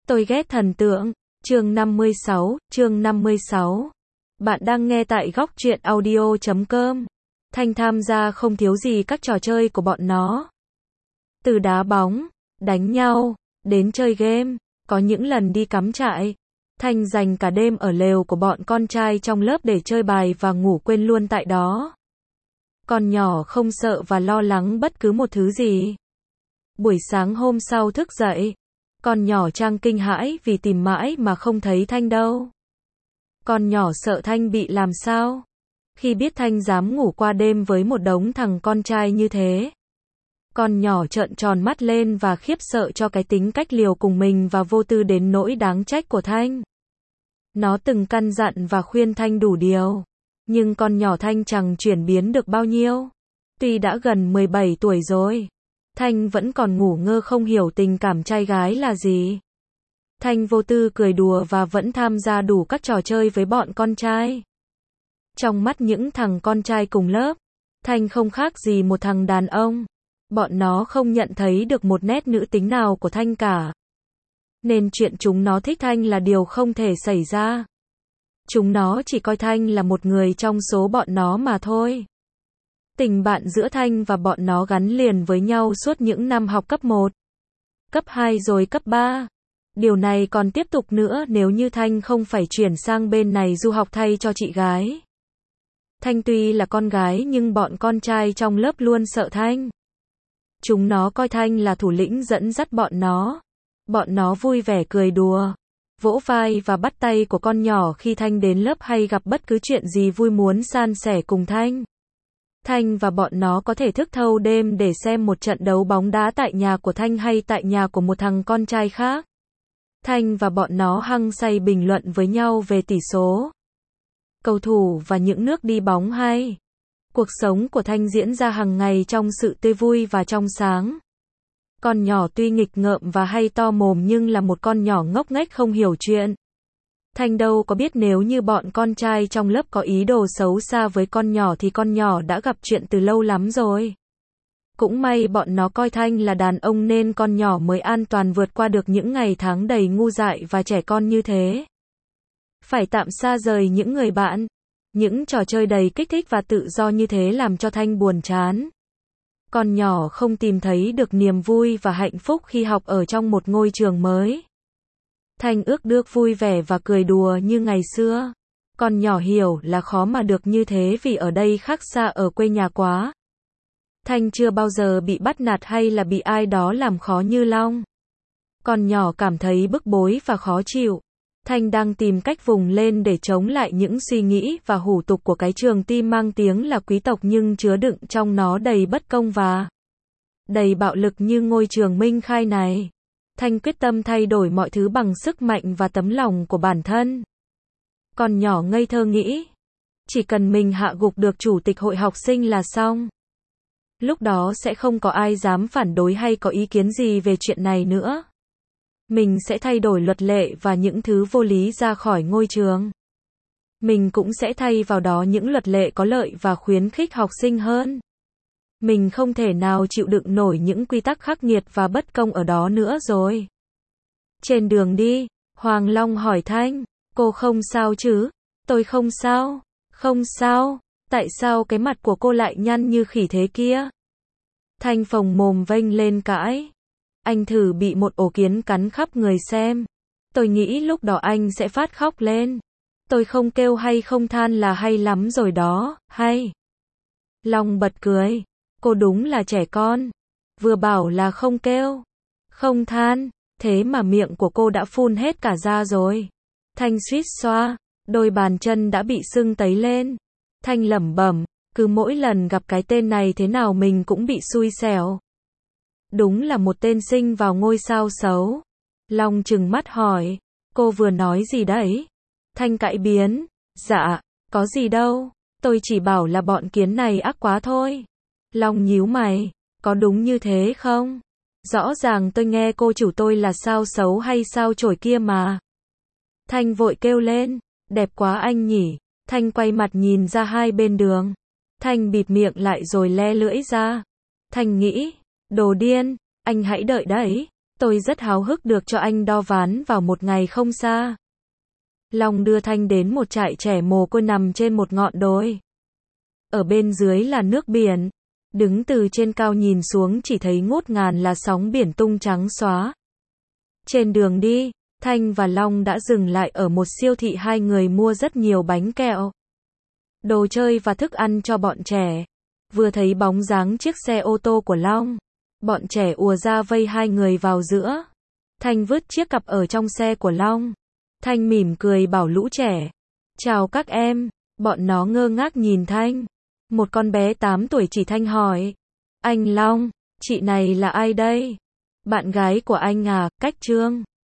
Tôi ghét thần tượng. Chương 56. Bạn đang nghe tại góc truyện audio.com. Thanh tham gia không thiếu gì các trò chơi của bọn nó. Từ đá bóng, đánh nhau, đến chơi game, có những lần đi cắm trại. Thanh dành cả đêm ở lều của bọn con trai trong lớp để chơi bài và ngủ quên luôn tại đó. Con nhỏ không sợ và lo lắng bất cứ một thứ gì. Buổi sáng hôm sau thức dậy, con nhỏ Trang kinh hãi vì tìm mãi mà không thấy Thanh đâu. Con nhỏ sợ Thanh bị làm sao. Khi biết Thanh dám ngủ qua đêm với một đống thằng con trai như thế. Con nhỏ trợn tròn mắt lên và khiếp sợ cho cái tính cách liều cùng mình và vô tư đến nỗi đáng trách của Thanh. Nó từng căn dặn và khuyên Thanh đủ điều. Nhưng con nhỏ Thanh chẳng chuyển biến được bao nhiêu. Tuy đã gần 17 tuổi rồi, Thanh vẫn còn ngủ ngơ không hiểu tình cảm trai gái là gì. Thanh vô tư cười đùa và vẫn tham gia đủ các trò chơi với bọn con trai. Trong mắt những thằng con trai cùng lớp, Thanh không khác gì một thằng đàn ông. Bọn nó không nhận thấy được một nét nữ tính nào của Thanh cả. Nên chuyện chúng nó thích Thanh là điều không thể xảy ra. Chúng nó chỉ coi Thanh là một người trong số bọn nó mà thôi. Tình bạn giữa Thanh và bọn nó gắn liền với nhau suốt những năm học cấp 1, cấp 2 rồi cấp 3. Điều này còn tiếp tục nữa nếu như Thanh không phải chuyển sang bên này du học thay cho chị gái. Thanh tuy là con gái nhưng bọn con trai trong lớp luôn sợ Thanh. Chúng nó coi Thanh là thủ lĩnh dẫn dắt bọn nó. Bọn nó vui vẻ cười đùa, vỗ vai và bắt tay của con nhỏ khi Thanh đến lớp hay gặp bất cứ chuyện gì vui muốn san sẻ cùng Thanh. Thanh và bọn nó có thể thức thâu đêm để xem một trận đấu bóng đá tại nhà của Thanh hay tại nhà của một thằng con trai khác. Thanh và bọn nó hăng say bình luận với nhau về tỷ số, cầu thủ và những nước đi bóng hay. Cuộc sống của Thanh diễn ra hàng ngày trong sự tươi vui và trong sáng. Con nhỏ tuy nghịch ngợm và hay to mồm nhưng là một con nhỏ ngốc nghếch không hiểu chuyện. Thanh đâu có biết nếu như bọn con trai trong lớp có ý đồ xấu xa với con nhỏ thì con nhỏ đã gặp chuyện từ lâu lắm rồi. Cũng may bọn nó coi Thanh là đàn ông nên con nhỏ mới an toàn vượt qua được những ngày tháng đầy ngu dại và trẻ con như thế. Phải tạm xa rời những người bạn, những trò chơi đầy kích thích và tự do như thế làm cho Thanh buồn chán. Con nhỏ không tìm thấy được niềm vui và hạnh phúc khi học ở trong một ngôi trường mới. Thanh ước được vui vẻ và cười đùa như ngày xưa. Con nhỏ hiểu là khó mà được như thế vì ở đây khác xa ở quê nhà quá. Thanh chưa bao giờ bị bắt nạt hay là bị ai đó làm khó như Long. Con nhỏ cảm thấy bức bối và khó chịu. Thanh đang tìm cách vùng lên để chống lại những suy nghĩ và hủ tục của cái trường Tim mang tiếng là quý tộc nhưng chứa đựng trong nó đầy bất công và đầy bạo lực như ngôi trường Minh Khai này. Thanh quyết tâm thay đổi mọi thứ bằng sức mạnh và tấm lòng của bản thân. Con nhỏ ngây thơ nghĩ, chỉ cần mình hạ gục được chủ tịch hội học sinh là xong. Lúc đó sẽ không có ai dám phản đối hay có ý kiến gì về chuyện này nữa. Mình sẽ thay đổi luật lệ và những thứ vô lý ra khỏi ngôi trường. Mình cũng sẽ thay vào đó những luật lệ có lợi và khuyến khích học sinh hơn. Mình không thể nào chịu đựng nổi những quy tắc khắc nghiệt và bất công ở đó nữa rồi. Trên đường đi, Hoàng Long hỏi Thanh, cô không sao chứ? Tôi không sao. Không sao, tại sao cái mặt của cô lại nhăn như khỉ thế kia? Thanh phồng mồm vênh lên cãi. Anh thử bị một ổ kiến cắn khắp người xem. Tôi nghĩ lúc đó anh sẽ phát khóc lên. Tôi không kêu hay không than là hay lắm rồi đó, hay. Long bật cười. Cô đúng là trẻ con. Vừa bảo là không kêu, không than, thế mà miệng của cô đã phun hết cả ra rồi. Thanh suýt xoa, đôi bàn chân đã bị sưng tấy lên. Thanh lẩm bẩm, cứ mỗi lần gặp cái tên này thế nào mình cũng bị xui xẻo. Đúng là một tên sinh vào ngôi sao xấu. Long trừng mắt hỏi, cô vừa nói gì đấy? Thanh cãi biến, dạ, có gì đâu, tôi chỉ bảo là bọn kiến này ác quá thôi. Long nhíu mày, có đúng như thế không? Rõ ràng tôi nghe cô chủ tôi là sao xấu hay sao chổi kia mà. Thanh vội kêu lên, đẹp quá anh nhỉ. Thanh quay mặt nhìn ra hai bên đường. Thanh bịt miệng lại rồi le lưỡi ra. Thanh nghĩ, đồ điên, anh hãy đợi đấy. Tôi rất háo hức được cho anh đo ván vào một ngày không xa. Long đưa Thanh đến một trại trẻ mồ côi nằm trên một ngọn đồi. Ở bên dưới là nước biển. Đứng từ trên cao nhìn xuống chỉ thấy ngút ngàn là sóng biển tung trắng xóa. Trên đường đi, Thanh và Long đã dừng lại ở một siêu thị, hai người mua rất nhiều bánh kẹo, đồ chơi và thức ăn cho bọn trẻ. Vừa thấy bóng dáng chiếc xe ô tô của Long, bọn trẻ ùa ra vây hai người vào giữa. Thanh vứt chiếc cặp ở trong xe của Long. Thanh mỉm cười bảo lũ trẻ, chào các em. Bọn nó ngơ ngác nhìn Thanh. Một con bé 8 tuổi chỉ Thanh hỏi, anh Long, chị này là ai đây? Bạn gái của anh à, Cách Trương.